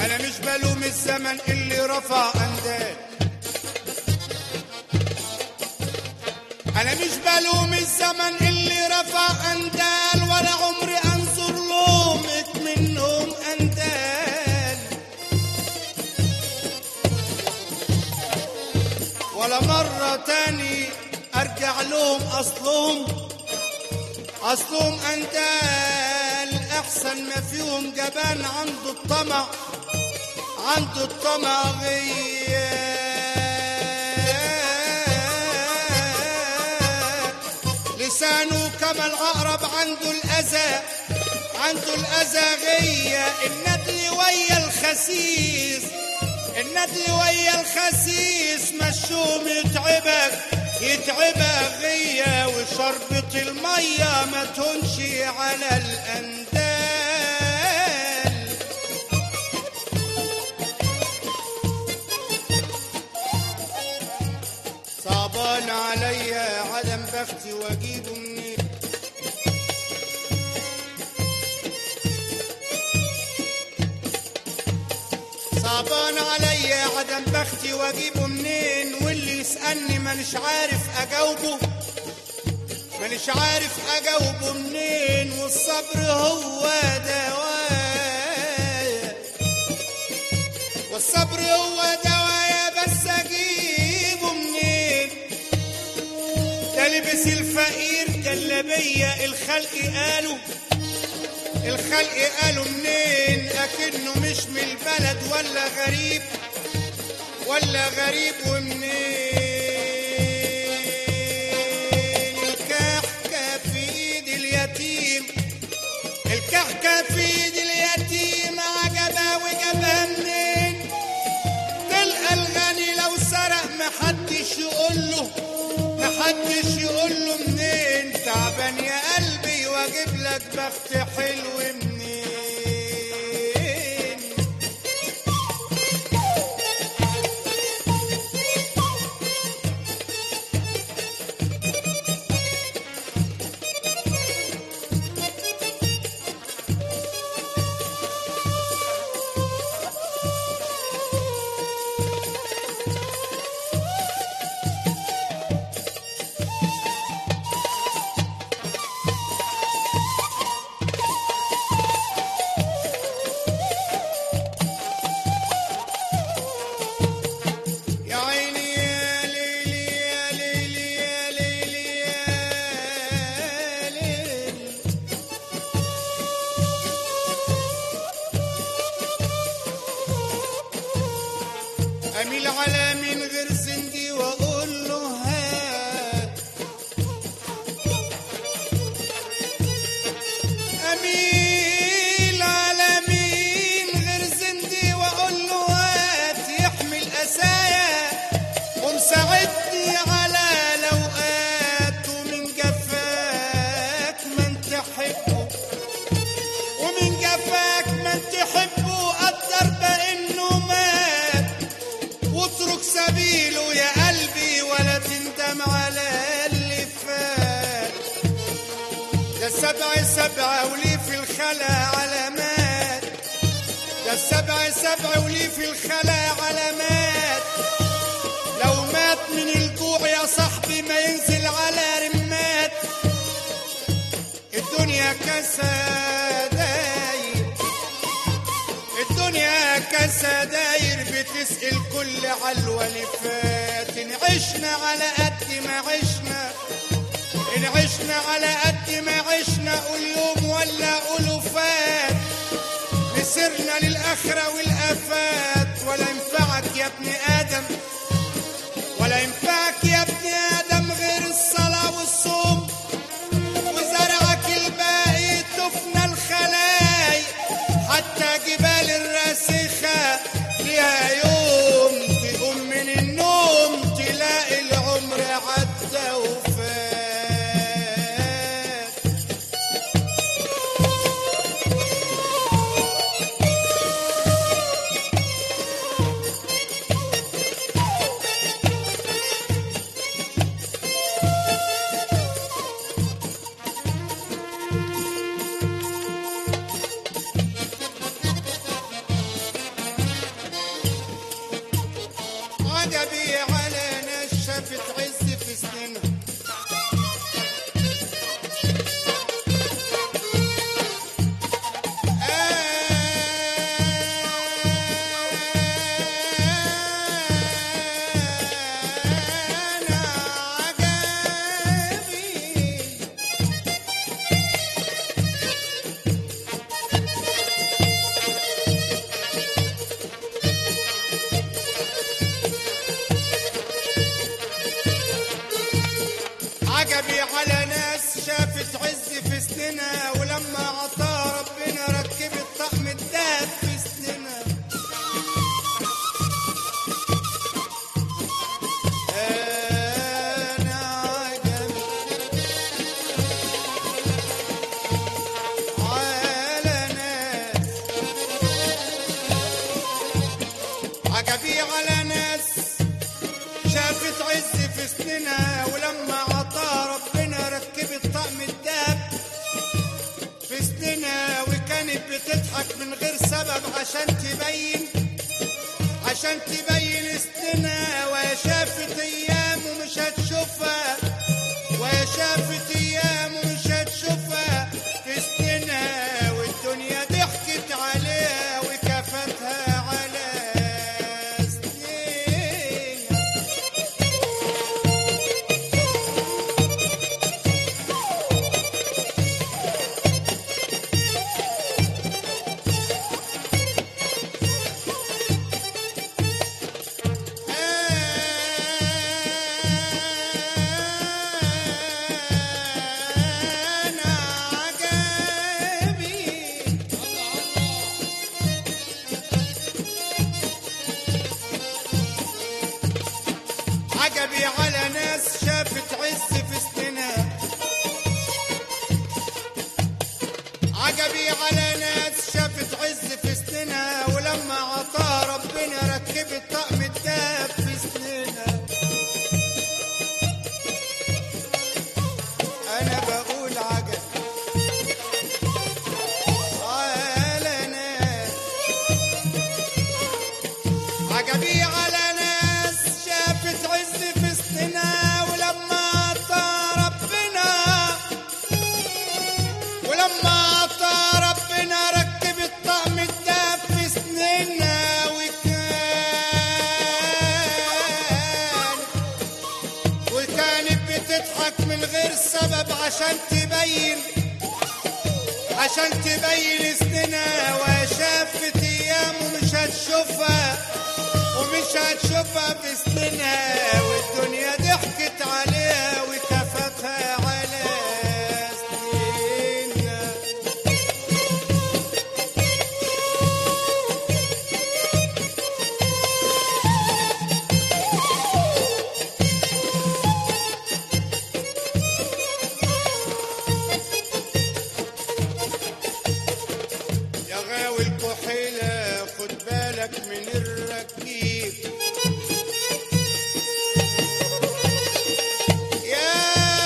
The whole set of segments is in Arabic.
انا مش بلوم الزمن اللي رفع اندال، انا مش بلوم الزمن اللي رفع اندال، ولا عمري انظر لومة منهم اندال، ولا مرة تاني ارجع لهم اصلهم اندال، احسن ما فيهم جبان عنده الطمع لسانه كما العقرب عنده الأذى غية، الندل ويا الخسيس مشوم يتعبك غية، وشربة المية ما تهونش على الأندال. صعبان عليا عدم بختي واجيبه منين، صعبان عليا عدم بختي واجيبه منين، واللي يسألني مانيش عارف اجاوبه منين، والصبر هو دوايا بس اجيبه منين، ده لبس الفقير جلابية الخلق قالوا منين، اكنه مش من البلد ولا غريب ومنين، الكحكة في ايد اليتيم عجبها وجابها منين، تلقى الغني لو سرق محدش يقول له منين، تعبان يا قلبي واجيب لك بخت حلو منين. أميل على من غير زندي وأقول له هات، أميل على من غير زندي وأقول له هات، يحمل أسايا ومساعدني على لوقات، ومن جفاك من تحبه قدر بأنه مات، واترك سبيله يا قلبي ولا تندم على اللي فات، ده السبع وليه في الخلا علامات، ده السبع وليه في الخلا علامات، لو مات من الجوع يا صاحبي ما ينزل على رمات، الدنيا كسداير بتسأل كل علوة اللي فات، إن عشنا على قد ما عشنا قول يوم ولا قولوا فات، مسرنا للآخرة والآفات، ولا ينفعك يا ابن آدم غير الصلاة والصوم، وزرعك الباقي تفنى الخلايق، حتى جبال الراسخة ليها يوم تقوم من النوم تلاقي العمر عدى وفات. عجبي على ناس شافت عز في سنينها، ولما عطا ربنا ركبت طقم الدهب في سنينها، وكانت بتضحك من غير سبب عشان تبين سنينها. وهي شافت ايام ومش هتشوفها، وهي شافت ايام ومش هتشوفها في سنينها، والدنيا ضحكت عليها وكفتها على سنينها. عجبي على ناس شافت عز في سنينها، عجبي على ناس شافت عز في سنينها، ولما عطاها ربنا ركبت طقم الدهب في سنينها. انا بقول عجب على ناس، عجبي على ناس شافت عز في سنينها، ولما عطا ربنا ركبت طقم الدهب في سنينها. وكانت بتضحك من غير سبب عشان تبين سنينها. وشافت ايام ومش هتشوفها في سنينها، والدنيا ضحكت عليها وكفتها على سنينها. يا غاوي الكحيلة خد بالك من الركيب، يا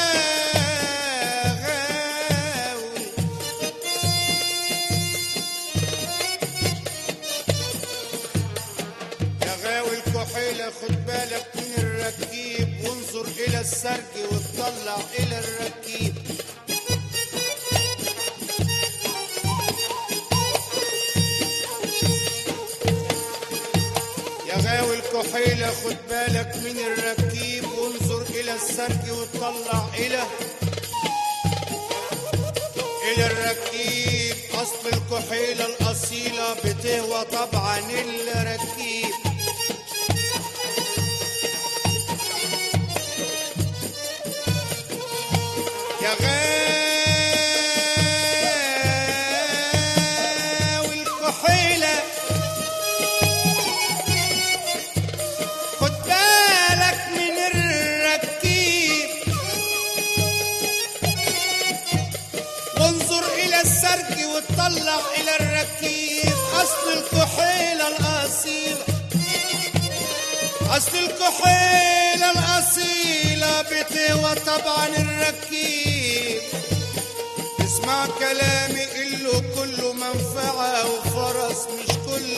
غاوي الكحيلة خد بالك من الركيب، وانظر إلى السرج وتطلع إلى الركيب. يا غاوي الكحيلة خد بالك من الركيب، وانظر إلى السرج وتطلع إلى الركيب. أصل الكحيلة الأصيلة بتهوى طبعا الركيب. يا غاوي الكحيلة خد بالك من الركيب، وانظر إلى السرج وتطلع إلى الركيب. أصل الكحيلة الأصيلة بتهوى طبعا الركيب. اسمع كلامي إله كله منفعة وفرس، مش كل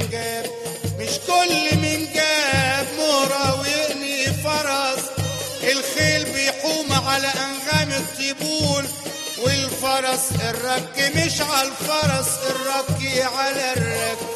من جاب مهرة ويقني فرس. الخيل بيحوم على أنغام الطبول، والفرس الرك مش على الفرس، الرك على الرك.